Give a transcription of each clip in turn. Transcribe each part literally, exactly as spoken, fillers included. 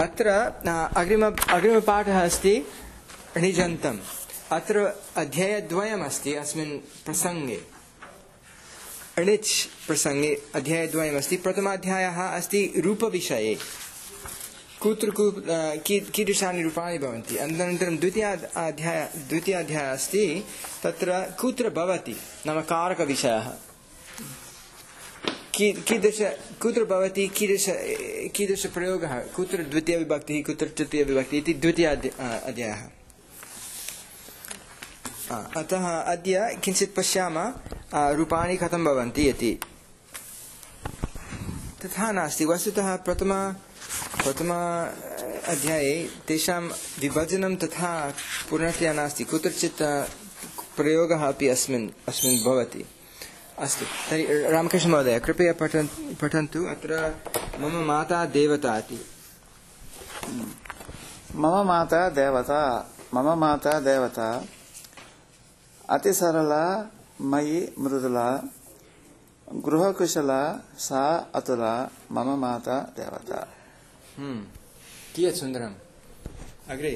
अत्र अग्रिम अग्रिमपाठः अस्ति णिजन्तम्। अत्र अध्यायद्वयम् अस्ति अस्मिन् प्रसङ्गे। णिच् प्रसङ्गे अध्यायद्वयम् अस्ति। प्रथमाध्यायः अस्ति रूपविषये, कुत्र कीदृशानि रूपाणि भवन्ति। अनन्तरं द्वितीयाध्याय द्वितीयाध्यायः अस्ति तत्र कुत्र भवति नाम कारकविषयः, कीदृश कुत्र भवति, कीदृश कीदृशप्रयोगः, कुत्र द्वितीयविभक्तिः कुत्र तृतीयविभक्तिः इति द्वितीयाध्यायः। अतः अद्य किञ्चित् पश्यामः रूपाणि कथं भवन्ति इति। तथा नास्ति, वस्तुतः प्रथम प्रथम अध्याये तेषां विभजनं तथा पूर्णतया नास्ति, कुत्रचित् प्रयोगः अपि अस्मिन् अस्मिन् भवति। अस्तु, तर्हि रामकृष्णमहोदय कृपया पठन् पठन्तु। अत्र मम माता देवता इति। मम माता देवता मम माता देवता अति सरला मयि मृदुला गृहकुशला सा अतुला मम माता देवता। हम्म कियत् सुन्दरम्। अग्रे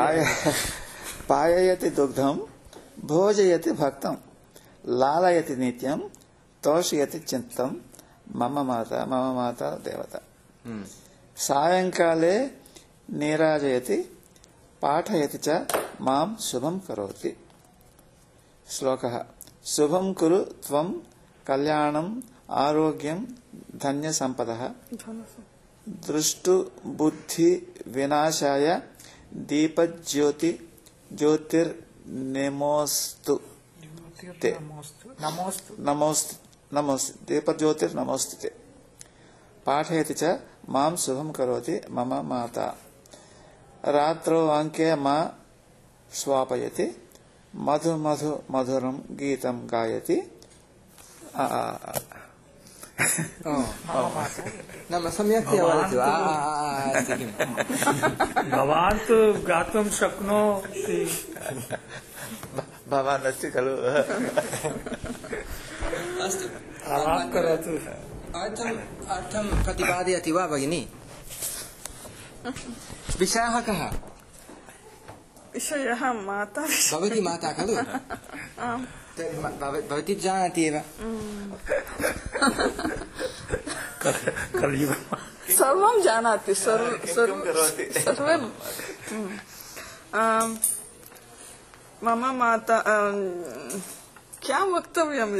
पाययति दुग्धं भोजयति भक्तं लालयति नित्यं तोषयति चित्तं मम माता मम माता देवता। सायंकाले नीराजयति पाठयति च मां शुभं करोति। श्लोकः शुभं कुरु त्वं कल्याणं आरोग्यं धन्यसम्पदः दृष्टु बुद्धि विनाशाय दीपज्योति ज्योतिर्नमोस्तु नमोस्तु नमोस्तु नमोस्तु दीपज्योतिर्नमोस्तुते। पाठयति च मां शुभं करोति मम माता। रात्रौ अंके मा स्वापयति मधु मधु मधुरं गीतं गायति। नाम सम्यक्तया वदतु। भवान् तु गातुं शक्नोति। भवान् अस्ति खलु। अस्तु, आवां करोतु। अर्थं अर्थं प्रतिपादयति वा भगिनी? विषयः कः? विषयः माता। भवती माता खलु? भवती जानाति एव। सर्वं जानाति, सर्वे। मम माता क्या वक्तव्यम्?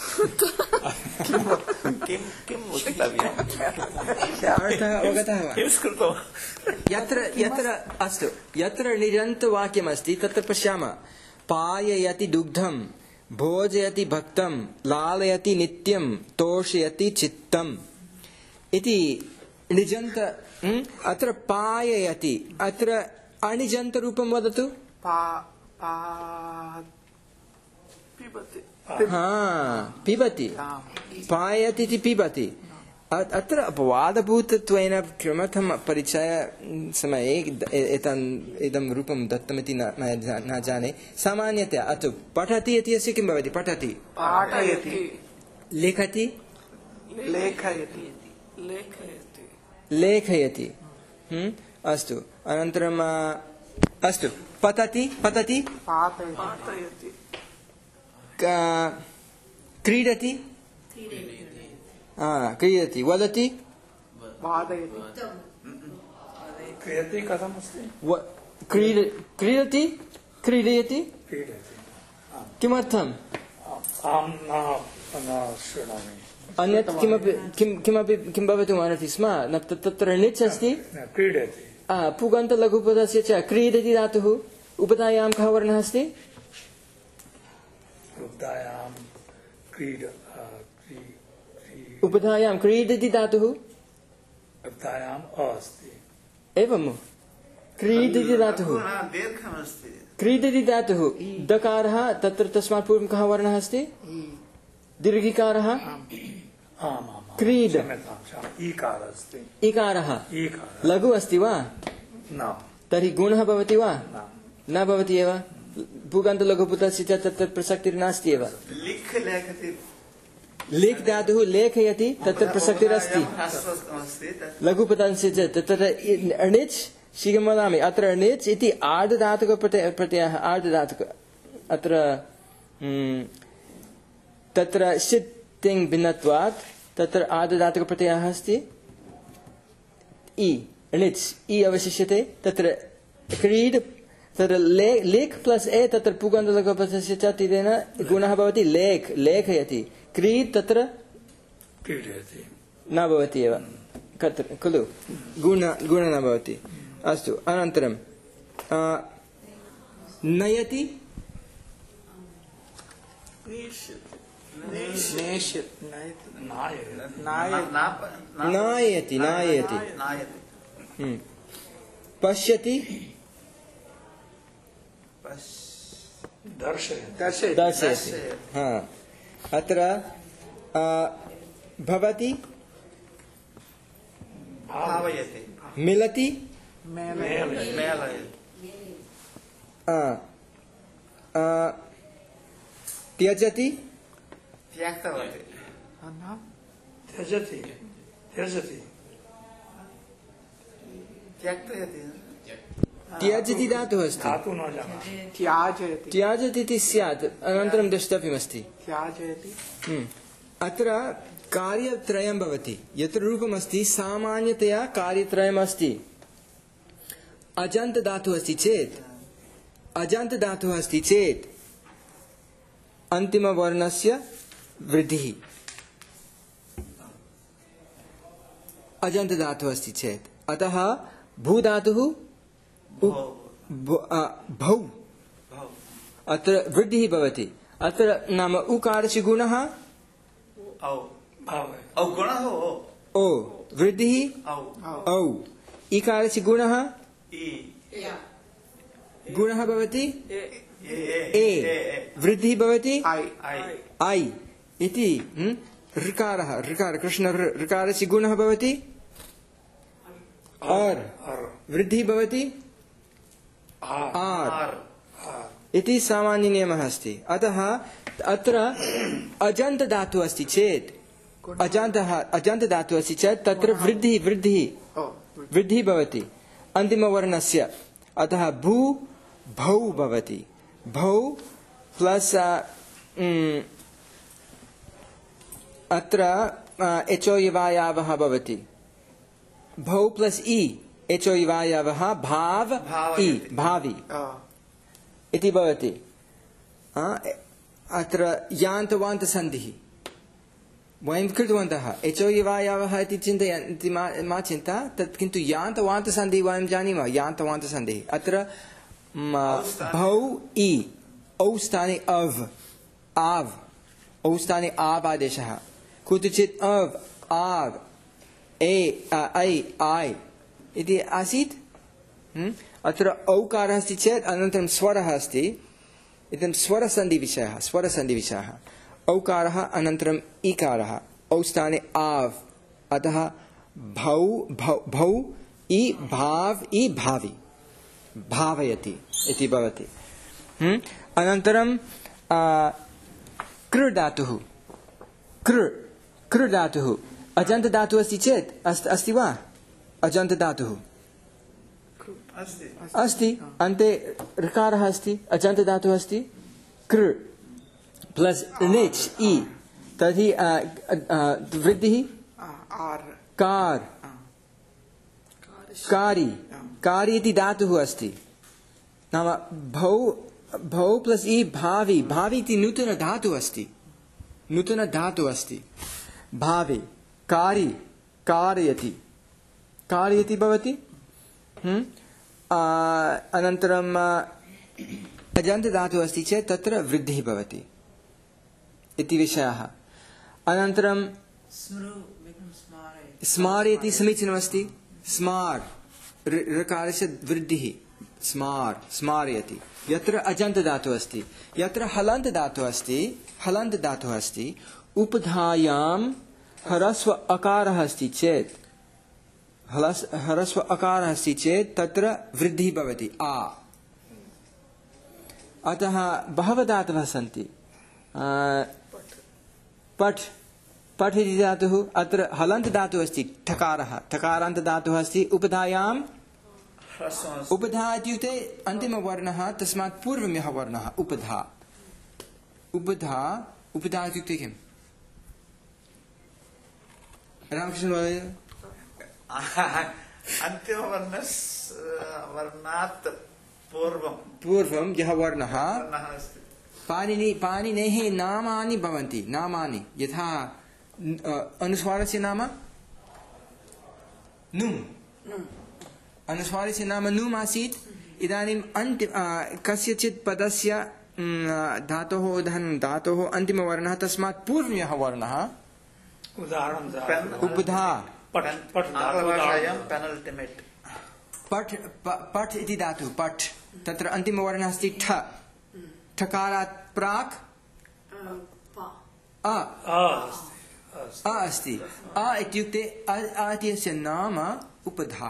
यत्र यत्र अस्तु यत्र णिजन्तवाक्यमस्ति तत्र पश्यामः। पाययति दुग्धं भोजयति भक्तं लालयति नित्यं तोषयति चित्तम् इति णिजन्त। अत्र पाययति, अत्र अणिजन्तरूपं वदतु। पिबति, पायति इति पिबति। अत्र अपवादभूतत्वेन किमर्थं परिचय समये इदं रूपं दत्तमिति न जाने। सामान्यतया अतु पठति इति अस्य किं भवति? पठति, पाठयति, लिखति, लेखयति, लेखयति। अस्तु, अनन्तरं अस्तु पतति, पतति, पाठयति, क्रीडति, क्रीडति, वदति, क्रियते कथमस्ति? क्रीडति, क्रीडयति। किमर्थम्? अहं न शृणोमि। अन्यत् किमपि किमपि किं भवितुम् अर्हति स्म। तत्र णिच् अस्ति, क्रीडति, पुगन्तलघुपदस्य च क्रीडति धातुः। उपधायां कः वर्णः अस्ति? उपधायां क्रीड उपधायां क्रीडति धातुः। उपधायाम् अस्ति। एवं क्रीडति धातुः, क्रीडति धातुः दकारः। तत्र तस्मात् पूर्वं कः वर्णः अस्ति? दीर्घिकारः। क्रीड इकारः। लघु अस्ति वा? तर्हि गुणः भवति वा? न भवति एव। भूगन्तलघुपदस्य च तत्र प्रसक्तिर्नास्ति एव। लेख् धातुः लेखयति तत्र प्रसक्तिरस्ति लघुपदस्य चेत् तत्र अणिच् शीघ्रं वदामि अत्र अणिच् इति आर्धधातुकप्रत्ययः प्रत्ययः आर्धधातुक अत्र तत्र षित् तिङ् भिन्नत्वात् तत्र आर्धधातुकप्रत्ययः अस्ति इ अणिच् इ अवशिष्यते तत्र क्रीड् तत्र ले लेख् प्लस् ए तत्र पुगन्तलघुपदस्य च इत्यनेन गुणः भवति लेख् लेखयति क्रीड् तत्र क्रीडयति न भवति एव खलु गुण गुण न भवति अस्तु अनन्तरं नयति नायति नायति पश्यति दर्शयति दर्शयति हाँ अत्र भवति भावयति मिलति त्यजति त्यक्तवती त्यजति त्यजति त्यक्तयति त्यजति धातुः अस्ति धातु न जाना त्याजयति त्याजति इति स्यात् अनन्तरं द्रष्टव्यमस्ति त्याजयति अत्र कार्यत्रयं भवति यत्र रूपमस्ति सामान्यतया कार्यत्रयम् अस्ति अजन्त धातुः अस्ति चेत् अजन्त धातुः अस्ति चेत् अन्तिमवर्णस्य वृद्धिः अजन्त धातुः अस्ति चेत् अतः भू धातुः भौ अत्र वृद्धिः भवति अत्र नाम उकारस्य गुणः ओ वृद्धिः औ इकारस्य गुणः गुणः भवति ए वृद्धिः भवति ऐ इति ऋकारः ऋकार कृष्ण ऋकारस्य गुणः भवति अर् वृद्धिः भवति आर् इति सामान्य नियमः अस्ति अतः अत्र अजन्त धातुः अस्ति चेत् अजन्तः अजन्त धातुः अस्ति चेत् तत्र वृद्धिः वृद्धिः वृद्धिः भवति अन्तिमवर्णस्य अतः भू भौ भवति भौ प्लस् अत्र एचो यवायावः भवति भौ प्लस् इ एचो यवायावः भाव इ भावि इति भवति अत्र यान्तवान्तसन्धिः वयं कृतवन्तः एचो यवायावः इति चिन्तयन्ति मा चिन्ता तत् किन्तु यान्तवान्तसन्धिः वयं जानीमः यान्तवान्तसन्धिः अत्र भौ इ औ स्थाने अव् आव् औ स्थाने आव् आदेशः कुत्रचित् अव् आव् ए ऐ ऐ इति आसीत् अत्र औकारः अस्ति चेत् अनन्तरं स्वरः अस्ति इदं स्वरसन्धिविषयः स्वरसन्धिविषयः औकारः अनन्तरम् इकारः औ स्थाने आव् अतः भौ भौ भौ इ भाव इ भावि भावयति इति भवति अनन्तरं कृ धातुः कृ कृ धातुः अजन्त धातुः अस्ति चेत् अस्ति वा अजन्त धातुः अस्ति अन्ते ऋकारः अस्ति अजन्त धातुः अस्ति कृ प्लस् निच् इ तर्हि वृद्धिः कार् कारी कारी इति धातुः अस्ति नाम भौ भौ प्लस् इ भावि भावि इति नूतन धातुः अस्ति नूतन धातुः अस्ति भावि कारी कारयति कारयति भवति अनन्तरम् अजन्त धातुः अस्ति चेत् तत्र वृद्धिः भवति इति विषयः अनन्तरं स्मारयति समीचीनमस्ति स्मार् ऋकारस्य वृद्धिः स्मार् स्मारयति यत्र अजन्त धातुः अस्ति यत्र हलन्त धातुः अस्ति हलन्त धातुः अस्ति उपधायां ह्रस्व अकारः अस्ति चेत् ह्रस्व अकारः अस्ति चेत् तत्र वृद्धिः भवति आ अतः बहवः धातवः सन्ति पठ् पठ इति धातुः अत्र हलन्त धातुः अस्ति ठकारः ठकारान्त धातुः अस्ति उपधायाम् उपधा इत्युक्ते अन्तिमवर्णः तस्मात् पूर्वं यः वर्णः उपधा उपधा उपधा इत्युक्ते किम् रामकृष्ण महोदय अन्तिमवर्णस् वर्णात् पूर्वं पूर्वं यः वर्णः वर्णः अस्ति पाणिनि पाणिनेः नामानि भवन्ति नामानि यथा अनुस्वारस्य नाम नुम् अनुस्वारस्य नाम नुम् आसीत् इदानीम् अन्ति कस्यचित् पदस्य धातोः उदाहरणं धातोः अन्तिमवर्णः तस्मात् पूर्वं यः वर्णः उदाहरणं उपधा पठ पठ आङ्ग्लभाषायां पेनल्टिमेट् पठ पठ इति धातुः पठ तत्र अन्तिमवर्णः अस्ति ठ ठकारात् प्राक् अ अ अस्ति अ इत्युक्ते अ इत्यस्य नाम उपधा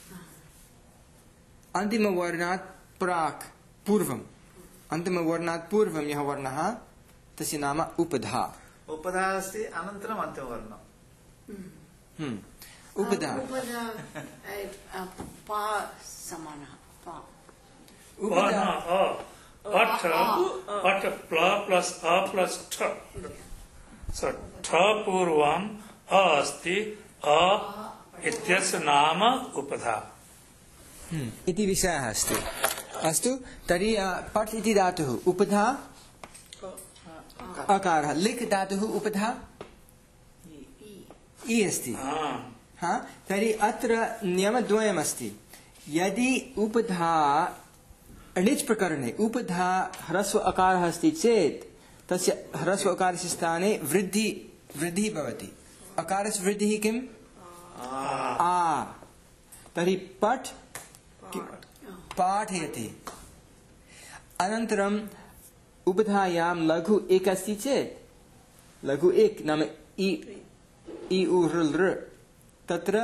अन्तिमवर्णात् प्राक् पूर्वम् अन्तिमवर्णात् पूर्वं यः वर्णः तस्य नाम उपधा उपधा अस्ति अनन्तरम् अन्तिमवर्णम् उपधा पा समानः पा उपधा पठ पठ प्ल प्लस अ प्लस ठ सो ठ पूर्वम् अ अस्ति अ इत्यस्य नाम उपधा इति विषयः अस्ति अस्तु तर्हि पठ इति धातुः उपधा अकारः लिख् धातुः उपधा इ अस्ति हा तर्हि अत्र नियमद्वयमस्ति यदि उपधा णिच् प्रकरणे उपधा ह्रस्व अकारः अस्ति चेत् तस्य ह्रस्व अकारस्य स्थाने वृद्धि वृद्धिः भवति अकारस्य वृद्धिः किम् आ तर्हि पठ पाठयति अनन्तरम् उपधायां लघु एक अस्ति चेत् लघु एक नाम इ इ उ ऋ लृ तत्र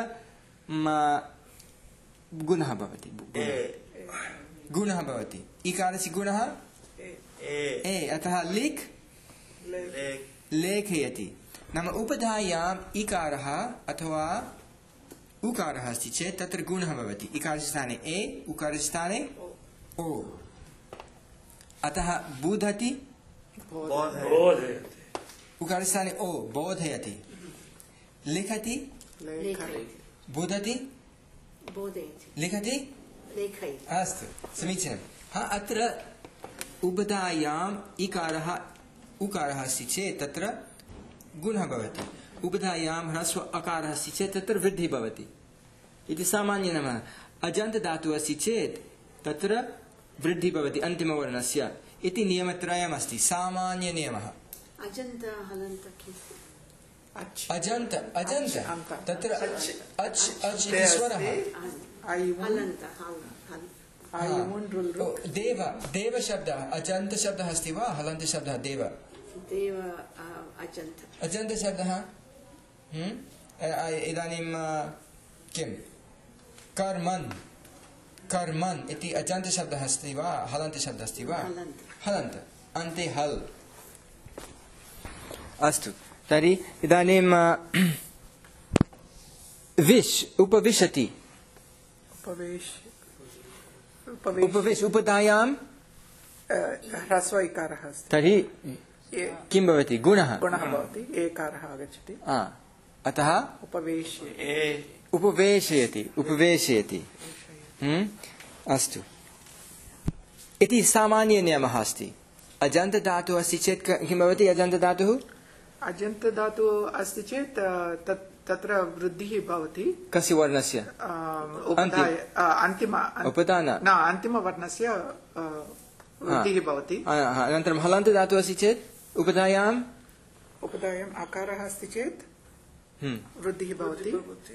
गुणः भवति गुणः भवति इकारस्य गुणः ए अतः लिख् लेखयति नाम उपधायाम् इकारः अथवा उकारः अस्ति चेत् तत्र गुणः भवति इकारस्य स्थाने ए उकारस्य स्थाने ओ अतः बुधति उकारस्य स्थाने ओ बोधयति लिखति बुधति लिखति अस्तु समीचीनं हा अत्र उपधायाम् इकारः उकारः अस्ति चेत् तत्र गुणः भवति उपधायां ह्रस्व अकारः अस्ति चेत् तत्र वृद्धिः भवति इति सामान्यनियमः अजन्तधातुः अस्ति चेत् तत्र वृद्धिः भवति अन्तिमवर्णस्य इति नियमत्रयमस्ति सामान्यनियमः अजन्त हलन्त अजन्त अजन्त तत्र अच् अच् अच् इति स्वरः हलन्त देव देव शब्दः अजन्त शब्दः अस्ति वा हलन्त शब्दः देव देव अजन्त अजन्त शब्दः इदानीं किं कर्मन् कर्मन् इति अजन्त शब्दः अस्ति वा हलन्त शब्दः अस्ति वा हलन्त अन्ते हल् अस्तु तर्हि इदानीं विश् उपविशति उपवेश उपविश उपधायां ह्रस्व इकारः अस्ति तर्हि किं भवति गुणः गुणः भवति एकारः आगच्छति अतः उपवेश्य उपवेशयति उपवेशयति अस्तु इति सामान्यनियमः अस्ति अजन्तधातुः अस्ति चेत् किं भवति अजन्तधातुः अजन्तधातुः अस्ति चेत् तत्र वृद्धिः भवति कस्य वर्णस्य अन्तिम उपधा न अन्तिमवर्णस्य वृद्धिः भवति अनन्तरं हलन्तधातुः अस्ति चेत् उपधायाम् उपधायाम् आकारः अस्ति चेत् वृद्धिः भवति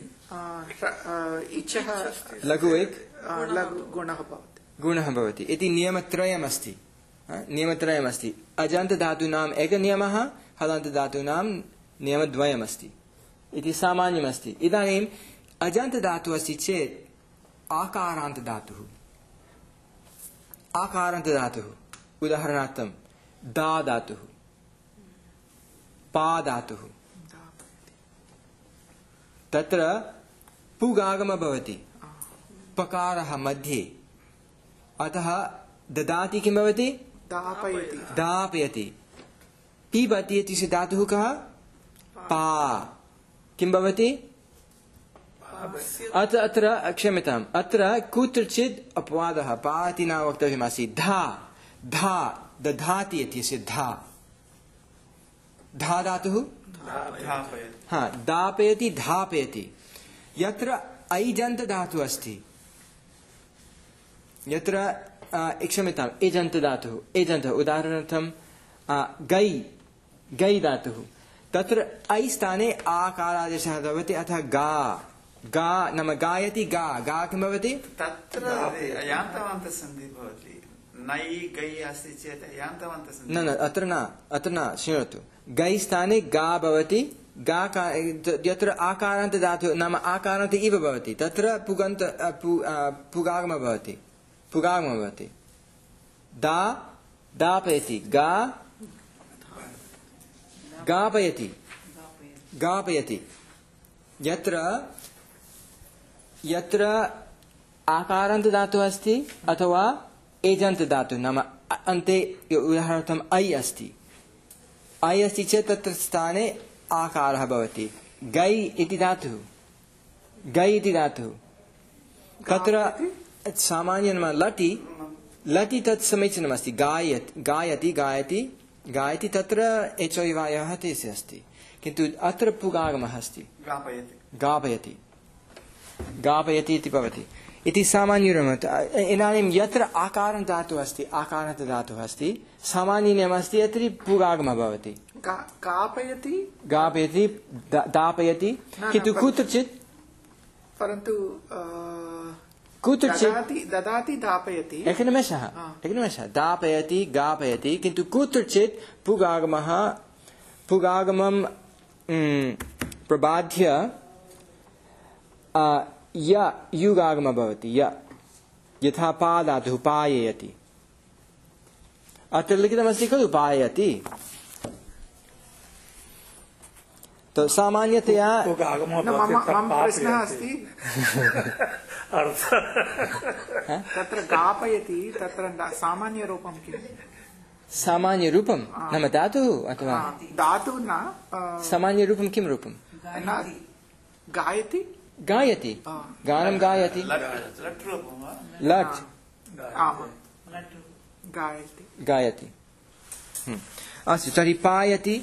इच्छः लघु एक गुणः भवति गुणः भवति इति नियमत्रयमस्ति नियमत्रयमस्ति अजन्तधातूनाम् एकनियमः हलन्तधातूनां नियमद्वयमस्ति इति सामान्यमस्ति इदानीम् अजन्तधातुः अस्ति चेत् आकारान्तधातुः आकारान्तधातुः उदाहरणार्थं दा धातुः पा धातुः तत्र पुगागम भवति पकारः मध्ये अतः ददाति किं भवति दापयति दापयति पिबति इति से धातुः कः पा किं भवति अत्र अत्र क्षम्यताम् अत्र कुत्रचित् अपवादः पा इति न वक्तव्यमासीत् धा धा दधाति इति से धा धा धातुः हा दापयति धापयति यत्र ऐजन्त धातुः अस्ति यत्र क्षम्यताम् एजन्त धातुः एजन्त उदाहरणार्थं गै गै धातुः तत्र ऐ स्थाने आकारादेशः भवति अतः गा गा नाम गायति गा गा किं भवति तत्र यान्तवन्तसन्धिः भवति नै गै अस्ति चेत् यान्तवन्तसन्धिः न न अत्र न अत्र न शृणोतु गै स्थाने गा भवति गा यत्र आकारान्त धातुः नाम आकारान्त इव भवति तत्र पुगन्त पुगागम भवति पुगागम भवति दा दापयति गा गापयति गापयति यत्र यत्र आकारान्त धातुः अस्ति अथवा एजन्त धातुः नाम अन्ते उदाहरणार्थम् ऐ अस्ति ऐ अस्ति चेत् तत्र स्थाने आकारः भवति गै इति धातुः गै इति धातुः तत्र सामान्यं लटि लटि तत् समीचीनमस्ति गायति गायति गायति गायति तत्र एचोयवायः तेस्य अस्ति किन्तु अत्र पुगागमः अस्ति गापयति गापयति गापयति इति भवति इति सामान्यनियमः इदानीं यत्र आकारं धातुः अस्ति आकारन्त धातुः अस्ति सामान्यनियमः अस्ति यत्र पुगागमः भवति गापयति गापयति दापयति किन्तु कुत्रचित् परन्तु कुत्रचित् ददाति दापयति एकनिमेषः एकनिमेषः दापयति गापयति किन्तु कुत्रचित् पुगागमः पुगागमं प्रबाध्य य युगागमः भवति य यथा पा धातुः पाययति अत्र लिखितमस्ति खलु पाययति तो सामान्यतया मम प्रश्नः अस्ति तत्र गापयति तत्र सामान्यरूपं किम् सामान्यरूपं नाम धातुः अथवा धातुः न सामान्यरूपं किं रूपं गायति गायति गानं गायति लट् गायति गायति अस्तु तर्हि पायति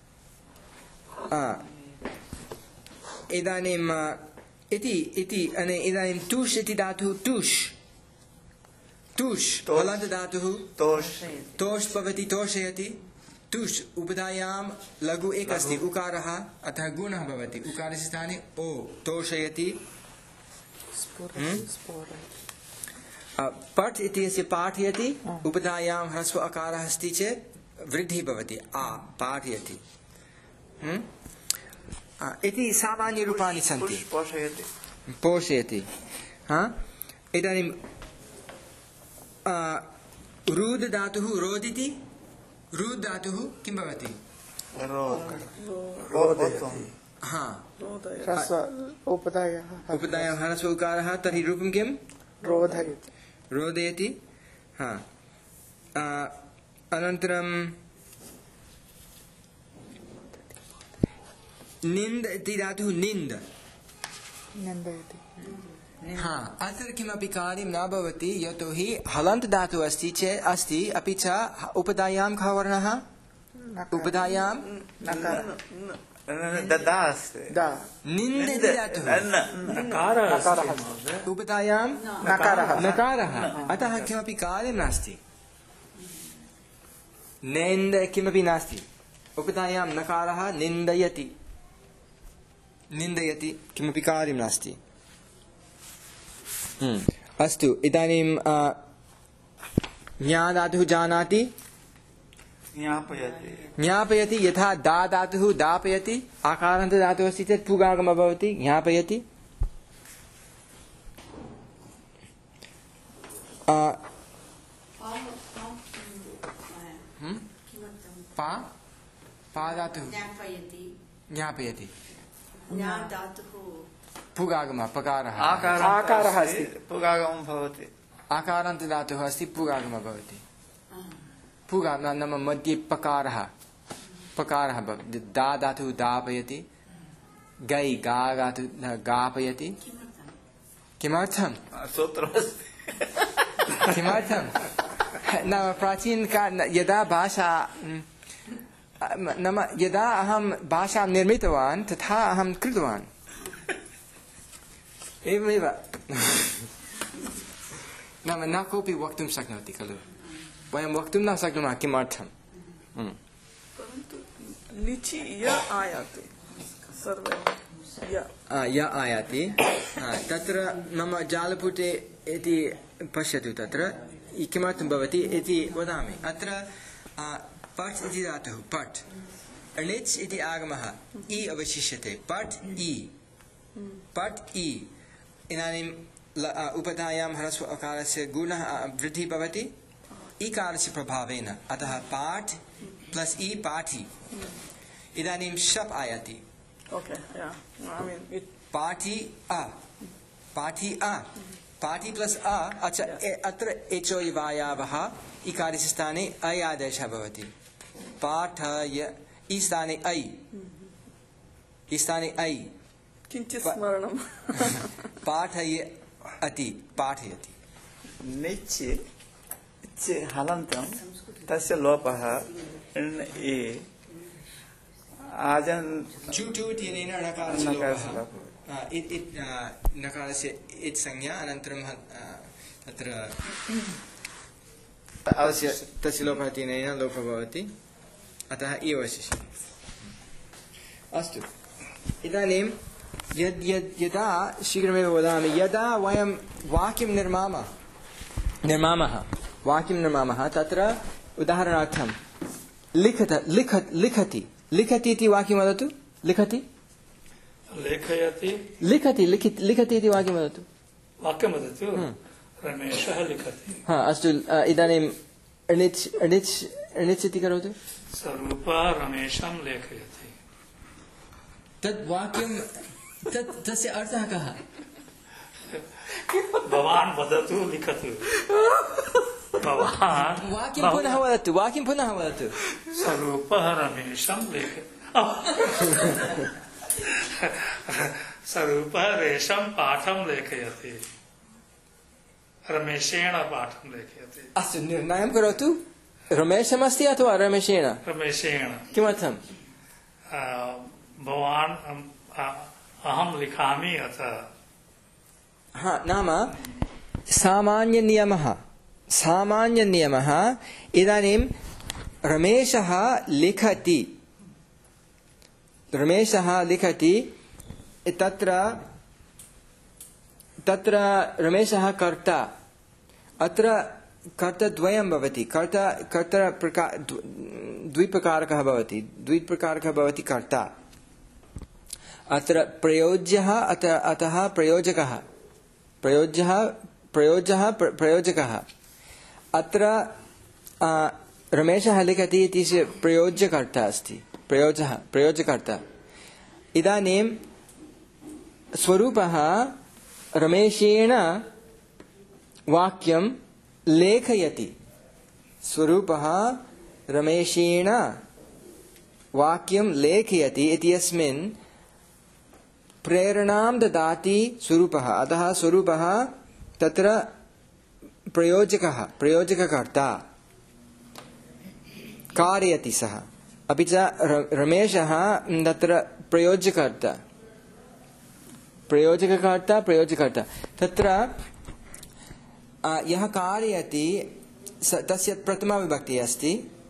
इदानीम् इति इति इदानीं तुष् इति धातुः तुष् तुष् हलन्त धातुः तोष् तोष् भवति तोषयति तुष् उपधायां लघु एक अस्ति उकारः अतः गुणः भवति उकारस्य स्थाने ओ तोषयति पठ् इत्यस्य पाठयति उपधायां ह्रस्व अकारः अस्ति चेत् वृद्धिः भवति आ पाठयति इति सामान्यरूपाणि सन्ति पोषयति पोषयति इदानीं रुद् धातुः रोदिति रुद् धातुः किं भवति उपधायां ह्रस्व उकारः तर्हि रूपं किं रोधयति रोदयति अनन्तरं निन्द इति धातुः निन्द निन्दयति हाँ अत्र किमपि कार्यं न भवति यतोहि हलन्त धातुः अस्ति चेत् अस्ति अपि च उपधायां कः वर्णः उपधायां ददा अस्ति निन्द इति धातुः उपधायां नकारः नकारः अतः किमपि कार्यं नास्ति निन्द किमपि नास्ति उपधायां नकारः निन्दयति निन्दयति किमपि कार्यं नास्ति अस्तु इदानीं ज्ञा धातुः जानाति ज्ञापयति ज्ञापयति यथा दा धातुः दापयति आकारान्त धातुः अस्ति चेत् पुगागमः भवति ज्ञापयति पा पा धातुः ज्ञापयति ज्ञा धातुः पुगागमः पकारः आकारः अस्ति। पुगागमं भवति। आकारान्त धातुः अस्ति पुगागमः भवति। पुगा नाम मध्ये पकारः पकारः भवति। दा धातुः दापयति, गै गा धातुः गापयति। किमर्थं सूत्रमस्ति। किमर्थं नाम प्राचीनकाल यदा भाषा नाम यदा अहं भाषां निर्मितवान् तथा अहं कृतवान् एवमेव नाम न कोऽपि वक्तुं शक्नोति खलु वयं वक्तुं न शक्नुमः किमर्थं परन्तु लिचि य आयाति सर्वे य य आयाति तत्र मम जालपुटे इति पश्यतु तत्र किमर्थं भवति इति वदामि अत्र पठ् इति धातुः पठ् अणिच् इति आगमः इ अवशिष्यते पठ् इ पठ् इ इदानीं उपधायां ह्रस्व अकारस्य गुणः वृद्धिः भवति इकारस्य प्रभावेन अतः पाठ् प्लस् इ पाठि इदानीं शप् आयाति Okay, yeah. I mean, it, पाठी अ पाठी अ पाठी प्लस अ अच्छा अत्र एचो इवायावः इकारस्य स्थाने अय आदेशः भवति पाठय इ स्थाने ऐ इ स्थाने ऐ किञ्चित् स्मरणं पाठय अति पाठयति निच् इच् हलन्तं तस्य लोपः इ आजन् चुटु इत्यनेन णकारस्य लोपः इत् इत् नकारस्य इत् संज्ञा अनन्तरं तत्र तस्य तस्य लोपः इत्यनेन लोपः भवति अतः एव अवशिष्यते अस्तु इदानीं यद् यद् यदा शीघ्रमेव वदामि यदा वयं वाक्यं निर्मामः निर्मामः वाक्यं निर्मामः तत्र उदाहरणार्थं लिखत लिखत लिखति लिखति इति वाक्यं वदतु लिखति लेखयति लिखति लिखित लिखति इति वाक्यं वदतु वाक्यं वदतु रमेशः लिखति हा अस्तु इदानीं अणिच् अणिच् अणिच् इति करोतु स्वरूपः रमेशं लेखयति तद् वाक्यं तत् तस्य अर्थः कः भवान् वदतु लिखतु भवान् वाक्यं पुनः वदतु वाक्यं पुनः वदतु स्वरूपः रमेशं लेखति स्वरूपः रेशं पाठं लेखयति रमेशेण पाठं लेखयति अस्तु निर्णयं करोतु रमेशमस्ति अथवा रमेशेण रमेशेण किमर्थं भवान् अहं लिखामि अतः हा नाम सामान्यनियमः सामान्यनियमः इदानीं रमेशः लिखति रमेशः लिखति तत्र तत्र रमेशः कर्ता अत्र कर्तद्वयं भवति कर्ता कर्ता प्रकार द्विप्रकारकः भवति द्विप्रकारकः भवति कर्ता अत्र प्रयोज्यः अतः प्रयोजकः प्रयोज्यः प्रयोज्यः प्रयोजकः अत्र रमेशः लिखति इति प्रयोज्यकर्ता अस्ति प्रयोजः प्रयोजकर्ता इदानीं स्वरूपः रमेशेन वाक्यं लेखयति स्वरूपः रमेशेन वाक्यं लेखयति इत्यस्मिन् प्रेरणां ददाति स्वरूपः अतः स्वरूपः तत्र प्रयोजकः प्रयोजककर्ता कारयति सः अपि च रमेशः तत्र प्रयोज्यकर्ता प्रयोजककर्ता प्रयोजकर्ता तत्र यः कारयति तस्य प्रथमा विभक्तिः अस्ति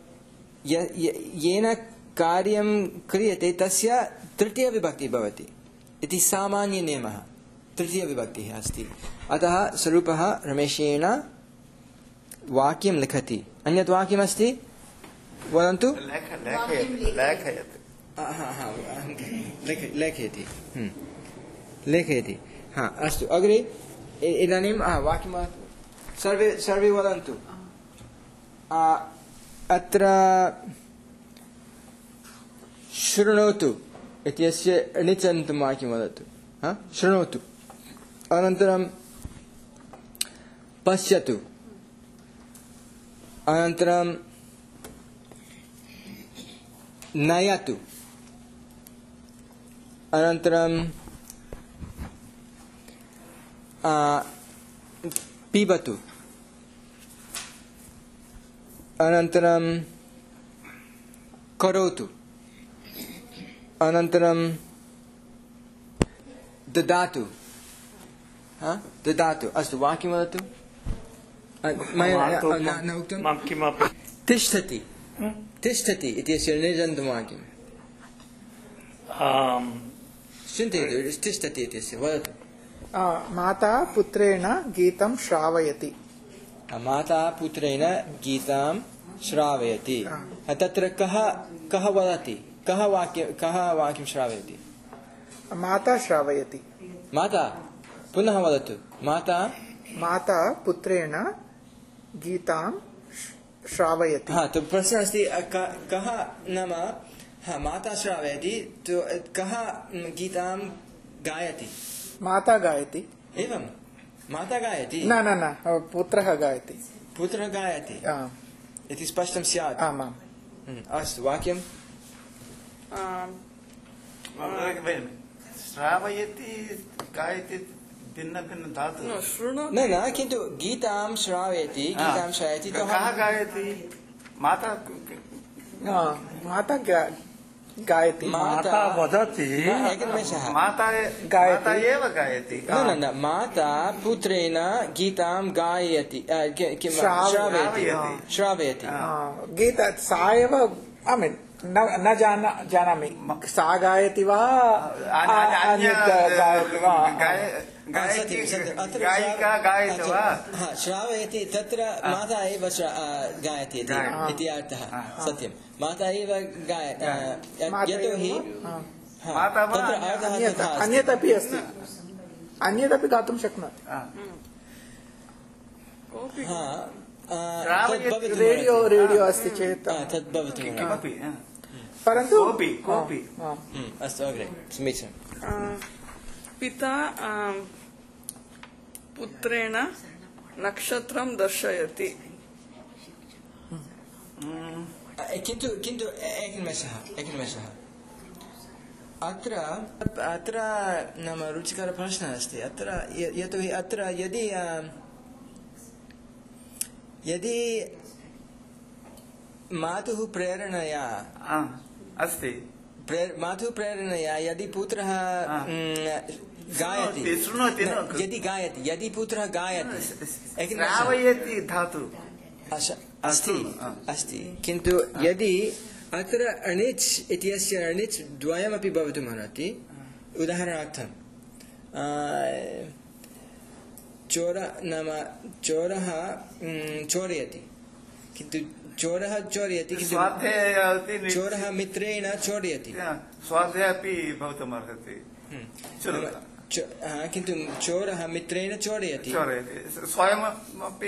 येन कार्यं क्रियते तस्य तृतीया विभक्तिः भवति इति सामान्यनियमः तृतीयविभक्तिः अस्ति अतः स्वरूपः रमेशेन वाक्यं लिखति अन्यत् वाक्यमस्ति वदन्तु लेखयति लेखयति हा अस्तु अग्रे इदानीं वाक्यं सर्वे सर्वे वदन्तु अत्र शृणोतु इत्यस्य णिचन्तं वाक्यं वदतु हा शृणोतु अनन्तरं पश्यतु अनन्तरं नयतु अनन्तरं पिबतु अनन्तरं करोतु अनन्तरं ददातु हा ददातु अस्तु वाक्यं वदतु मया न उक्तं मां किमपि तिष्ठति तिष्ठति इत्यस्य निर्जन्तं वाक्यं आम् चिन्तयतु तिष्ठति इत्यस्य वदतु माता पुत्रेण गीतं श्रावयति माता पुत्रेण गीतां श्रावयति तत्र कः कः वदति कः वाक्य कः वाक्यं श्रावयति माता श्रावयति माता पुनः वदतु माता माता पुत्रेण गीतां श्रावयति हाँ तो प्रश्नः अस्ति कः नाम हाँ माता श्रावयति तो कः गीतां गायति माता गायति एवं माता गायति न न न पुत्रः गायति पुत्रः गायति इति स्पष्टं स्यात् आमाम् अस्तु वाक्यं श्रावयति गायति भिन्न भिन्न धातु न न किन्तु गीतां श्रावयति गीतां श्रावयति कः गायति माता माता गायति माता वदति एकनिमेषः माता गायति एव गायति न न न माता पुत्रेण गीतां गायति किं श्रावयति श्रावयति गीता सा एव ऐ मीन् न न जाना जानामि सा गायति वा अन्यत् गायति वा गायिका गायति वा श्रावयति तत्र माता एव गायति इति अर्थः सत्यं माता एव यतोहि अन्यदपि अस्ति अन्यदपि गातुं शक्नोति रेडियो रेडियो अस्ति चेत् तद् भवति किमपि परन्तु कोऽपि कोऽपि अस्तु अग्रे समीचीनं पिता पुत्रेण नक्षत्रं दर्शयति किन्तु किन्तु एकनिमेषः एकनिमेषः अत्र अत्र नाम रुचिकरप्रश्नः अस्ति अत्र यतोहि अत्र यदि यदि मातुः प्रेरणया अस्ति मातुः प्रेरणया यदि पुत्रः गायति यदि गायति यदि पुत्रः गायति श्रावयति धातु अस्ति अस्ति किन्तु यदि अत्र अणिच् इत्यस्य अणिच् द्वयमपि भवितुमर्हति उदाहरणार्थं चोर नाम चोरः चोरयति किन्तु चोरः चोरयति किन्तु चोरः मित्रेण चोरयति स्वार्थे अपि भवितुमर्हति किन्तु चोरः मित्रेण चोरयति स्वयमपि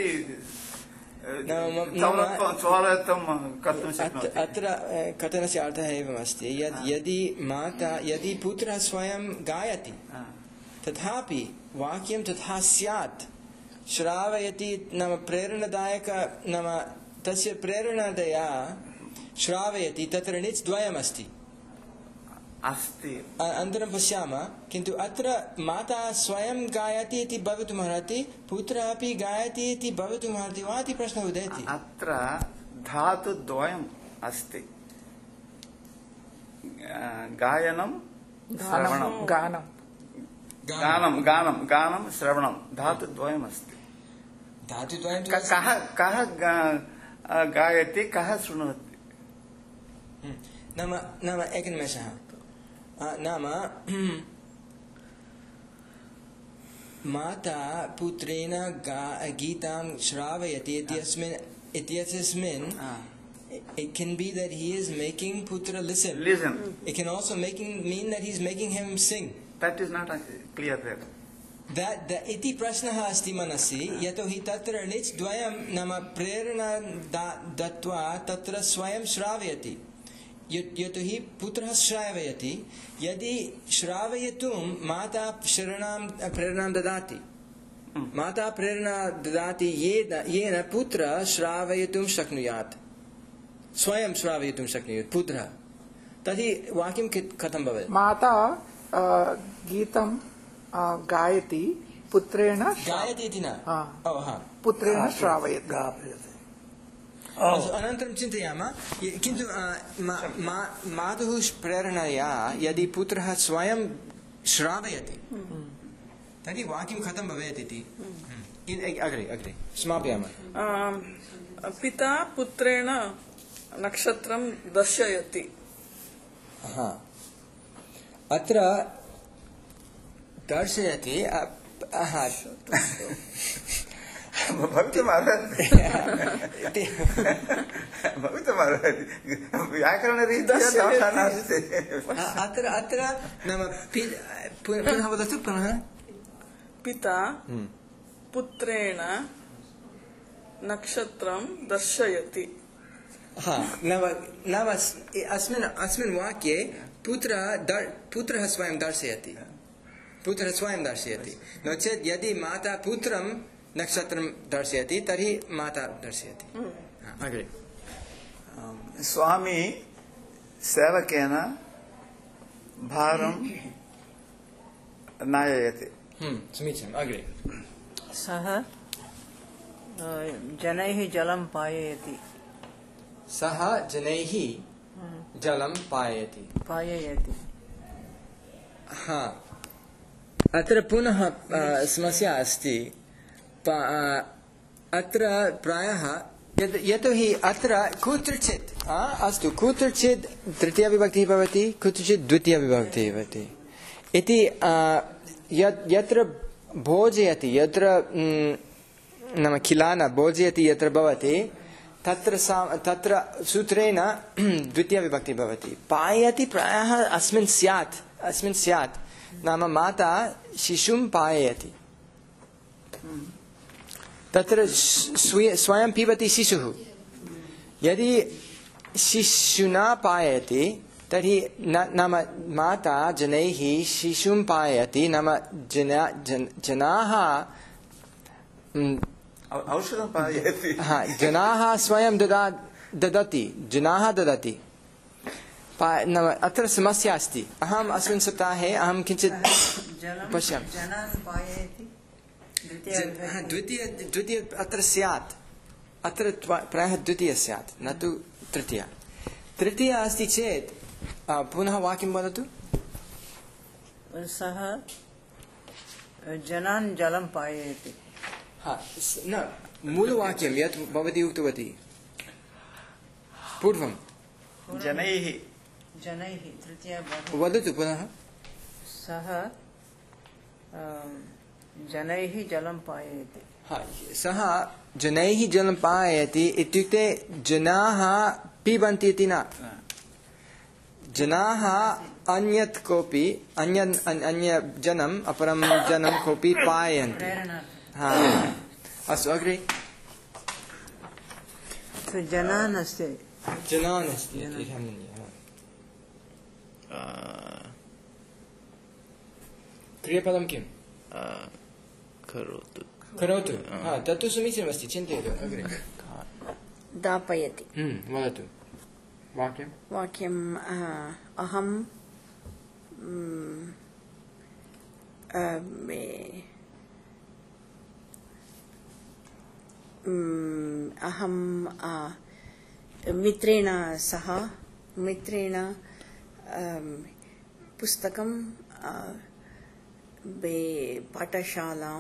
अत्र कथनस्य अर्थः एवमस्ति यत् यदि माता यदि पुत्रः स्वयं गायति तथापि वाक्यं तथा स्यात् श्रावयति नाम प्रेरणादायक नाम तस्य प्रेरणादया श्रावयति तत्र णिच् द्वयमस्ति अस्ति अनन्तरं पश्यामः किन्तु अत्र माता स्वयं गायति इति भवितुमर्हति पुत्रः अपि गायति इति भवितुमर्हति वा इति प्रश्नः उदेति अत्र धातुद्वयम् अस्ति गायनं श्रवणं गानं गानं गानं गानं श्रवणं धातुद्वयम् अस्ति धातुद्वयं कः कः गायति कः शृणोति नाम नाम एकनिमेषः नाम माता पुत्रेण गीतां श्रावयति इत्यस्मिन् इत्यस्मिन् it can be that he is making putra listen listen it can also making mean that he is making him sing that is not clear there that the iti prashnah asti manasi yato hi tatra णिच् द्वयं नाम प्रेरणा दत्वा तत्र स्वयं श्रावयति यतोहि पुत्रः श्रावयति यदि श्रावयितुं माता शरणां प्रेरणां ददाति माता प्रेरणा ददाति येन येन पुत्रः श्रावयितुं शक्नुयात् स्वयं श्रावयितुं शक्नुयात् पुत्रः तर्हि वाक्यं कथं भवेत् माता गीतं गायति पुत्रेण गायति इति न पुत्रेण श्रावयति अनन्तरं चिन्तयामः किन्तु मातुः प्रेरणया यदि पुत्रः स्वयं श्रावयति तर्हि वाक्यं कथं भवेत् इति अग्रे अग्रे समापयामः। पिता पुत्रेण नक्षत्रं दर्शयति। हा अत्र दर्शयति भवितुमर्हति भवितुमर्हति व्याकरणरीत्या दोषः नास्ति। अत्र अत्र नाम पुनः वदतु पुनः। पिता पुत्रेण नक्षत्रं दर्शयति। हा नव नव अस्मिन् अस्मिन् वाक्ये पुत्रः पुत्रः स्वयं दर्शयति पुत्रः स्वयं दर्शयति नो चेत् यदि माता पुत्रं नक्षत्रं दर्शयति तर्हि माता दर्शयति। अग्रे स्वामी सेवकेन भारं नाययति। समीचीनम्। अग्रे सः जनैः जलं पाययति। सः जनैः जलं पाययति पाययति। हा अत्र पुनः समस्या अस्ति। अत्र प्रायः यतोहि अत्र कुत्रचित् अस्तु कुत्रचित् तृतीयविभक्तिः भवति कुत्रचित् द्वितीयविभक्तिः भवति इति यत्र भोजयति यत्र नाम खिलाना भोजयति यत्र भवति तत्र तत्र सूत्रेण द्वितीयविभक्तिः भवति। पाययति प्रायः अस्मिन् स्यात् अस्मिन् स्यात् नाम माता शिशुं पाययति तत्र स्वयं पिबति शिशुः यदि शिशुना पाययति तर्हि नाम माता जनैः शिशुं पाययति नाम जना जन, जनाः औषधं पाययति। हा जनाः स्वयं ददा ददति जनाः ददति नाम अत्र समस्या अस्ति। अहम् अस्मिन् सप्ताहे अहं किञ्चित् पश्यामि द्वितीय द्वितीय अत्र स्यात् अत्र प्रायः द्वितीय स्यात् न तु तृतीया तृतीया अस्ति चेत् पुनः वाक्यं वदतु। सः जनान् जलं पाययति। हा न मूलवाक्यं यत् भवती उक्तवती पूर्वं जनैः जनैः तृतीया वदतु पुनः। सः जनैः जलं पाययति। हा सः जनैः जलं पाययति इत्युक्ते जनाः पिबन्ति इति न जनाः अन्यत् कोऽपि अन्य अन्य जनम् अपरं जनं कोऽपि पायन्ति। हा अस्तु अग्रे जनान् अस्ति जनान् अस्ति क्रियापदं किं करोतु करोतु हा तत्तु समीचीनमस्ति चिन्तयतु अग्रे दापयति। वदतु वाक्यं वाक्यम् अहं अहं मित्रेण सह मित्रेण पुस्तकं पाठशालां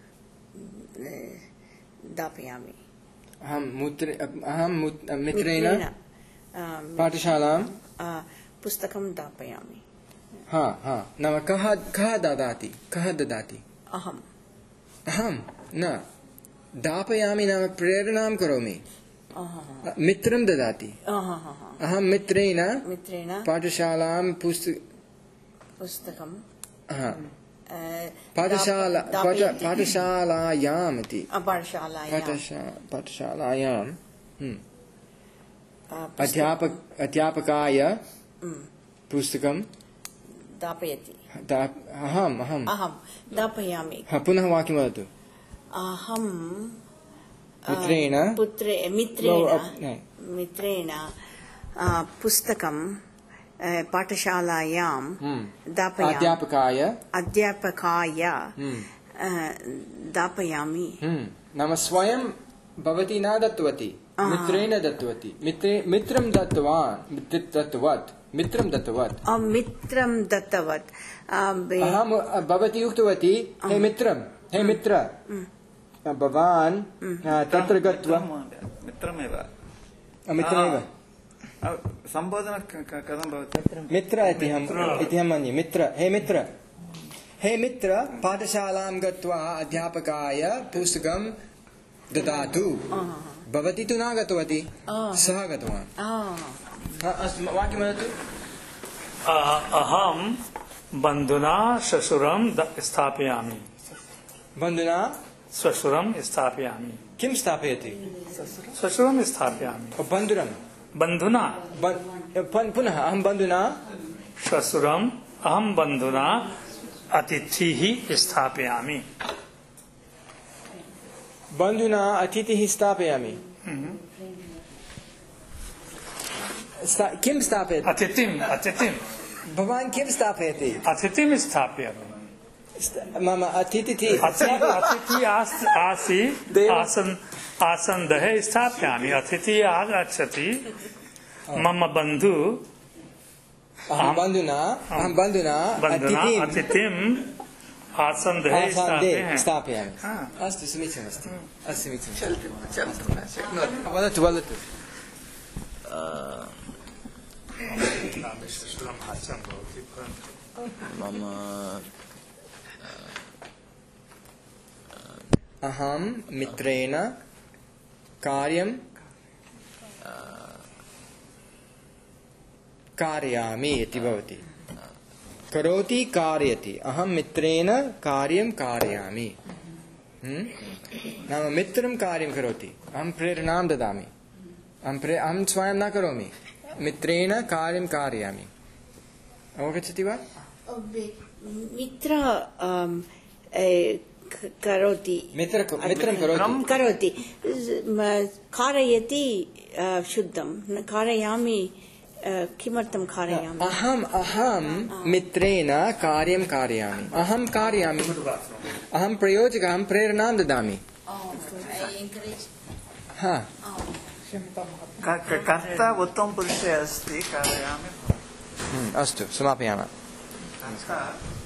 दापयामि। अहं मुत्रे अहं मित्रेण पाठशालां पुस्तकं दापयामि। हा हा नाम कः कः ददाति कः ददाति अहम् अहं न दापयामि नाम प्रेरणां करोमि मित्रं ददाति अहं मित्रेण मित्रेण पाठशालां पुस्तक पुस्तकं पाठशाला पाठशालायाम् इति पाठशालायां पाठशालायां अध्यापक अध्यापकाय पुस्तकं दापयति दा- अहम् अहम् अहं दापयामि हा, पुनः वाक्यं वदतु अहं अ, मित्रेण पुत्रे No, मित्रेण uh, no. मित्रेण अ, पुस्तकं अ, पाठशालायां हम्म। दापयामि अध्यापकाय अध्यापकाय हम्म। अ, दापयामि हम्म। नाम स्वयं भवती न दत्तवती मित्रेण दत्तवती मित्रे मित्रं दत्तवान् मित्र- दत्तवत् मित्रं दत्तवत् अ, मित्रं दत्तवत् अ, बे- अहं भवती उक्तवती हे मित्रं हे मित्र भवान् आ, तत्र गत्वा मित्रमेव मित्रमेव आ, सम्बोधनं क- क- कथं भवति मित्र इति अहम् इति अहं मन्ये मित्र हे मित्र हे मित्र पाठशालां गत्वा अध्यापकाय पुस्तकं ददातु भवती तु न गतवती सः गतवान् आ, हा, अस्तु वाक्यं वदतु अ- अहं बन्धुना श्वशुरं द- स्थापयामि बन्धुना श्वशुरं स्थापयामि किं स्थापयति श्वशुरं स्थापयामि ओ, बन्धुरं बन्धुना बन्- पन्- पुनः अहं बन्धुना श्वशुरम् अहं बन्धुना अतिथिः स्थापयामि बन्धुना अतिथिः स्थापयामि स्था- किं स्थापयति अतिथिम् अतिथिम् भवान् किं स्थापयति अतिथिं स्थापयामि स्त- मम अतिथि अतिथि अतिथि आस्- आसि आसन् आसन्दः स्थापयामि अतिथि आगच्छति मम बन्धु अहं बन्धुना अहं बन्धुना बन्धुना अतिथिं अतिथिम् आसन्दः आसन्दे स्थापयामि स्थापयामि हा। अस्तु समीचीनमस्ति अस्तु समीचीनं वदतु वदतु मम अहं मित्रेण कार्यं कारयामि इति भवति करोति कारयति अहं मित्रेण कार्यं कारयामि हम्म? नाम मित्रं कार्यं करोति अहं प्रेरणां ददामि अहं प्रे अहं स्वयं न करोमि मित्रेण कार्यं कारयामि अवगच्छति वा मित्र अम, ए, क- करोति मित्र मित्रं करोति करोति म- कारयति अ, शुद्धं न कारयामि अ, किमर्थं कारयामि अहम् अहं मित्रेण कार्यं कारयामि अहं कारयामि अहं प्रयोजकः अहं प्रेरणां ददामि हा क- क- कर्ता उत्तमपुरुषे अस्ति कारयामि हम्म, अस्तु समापयामः कर्ता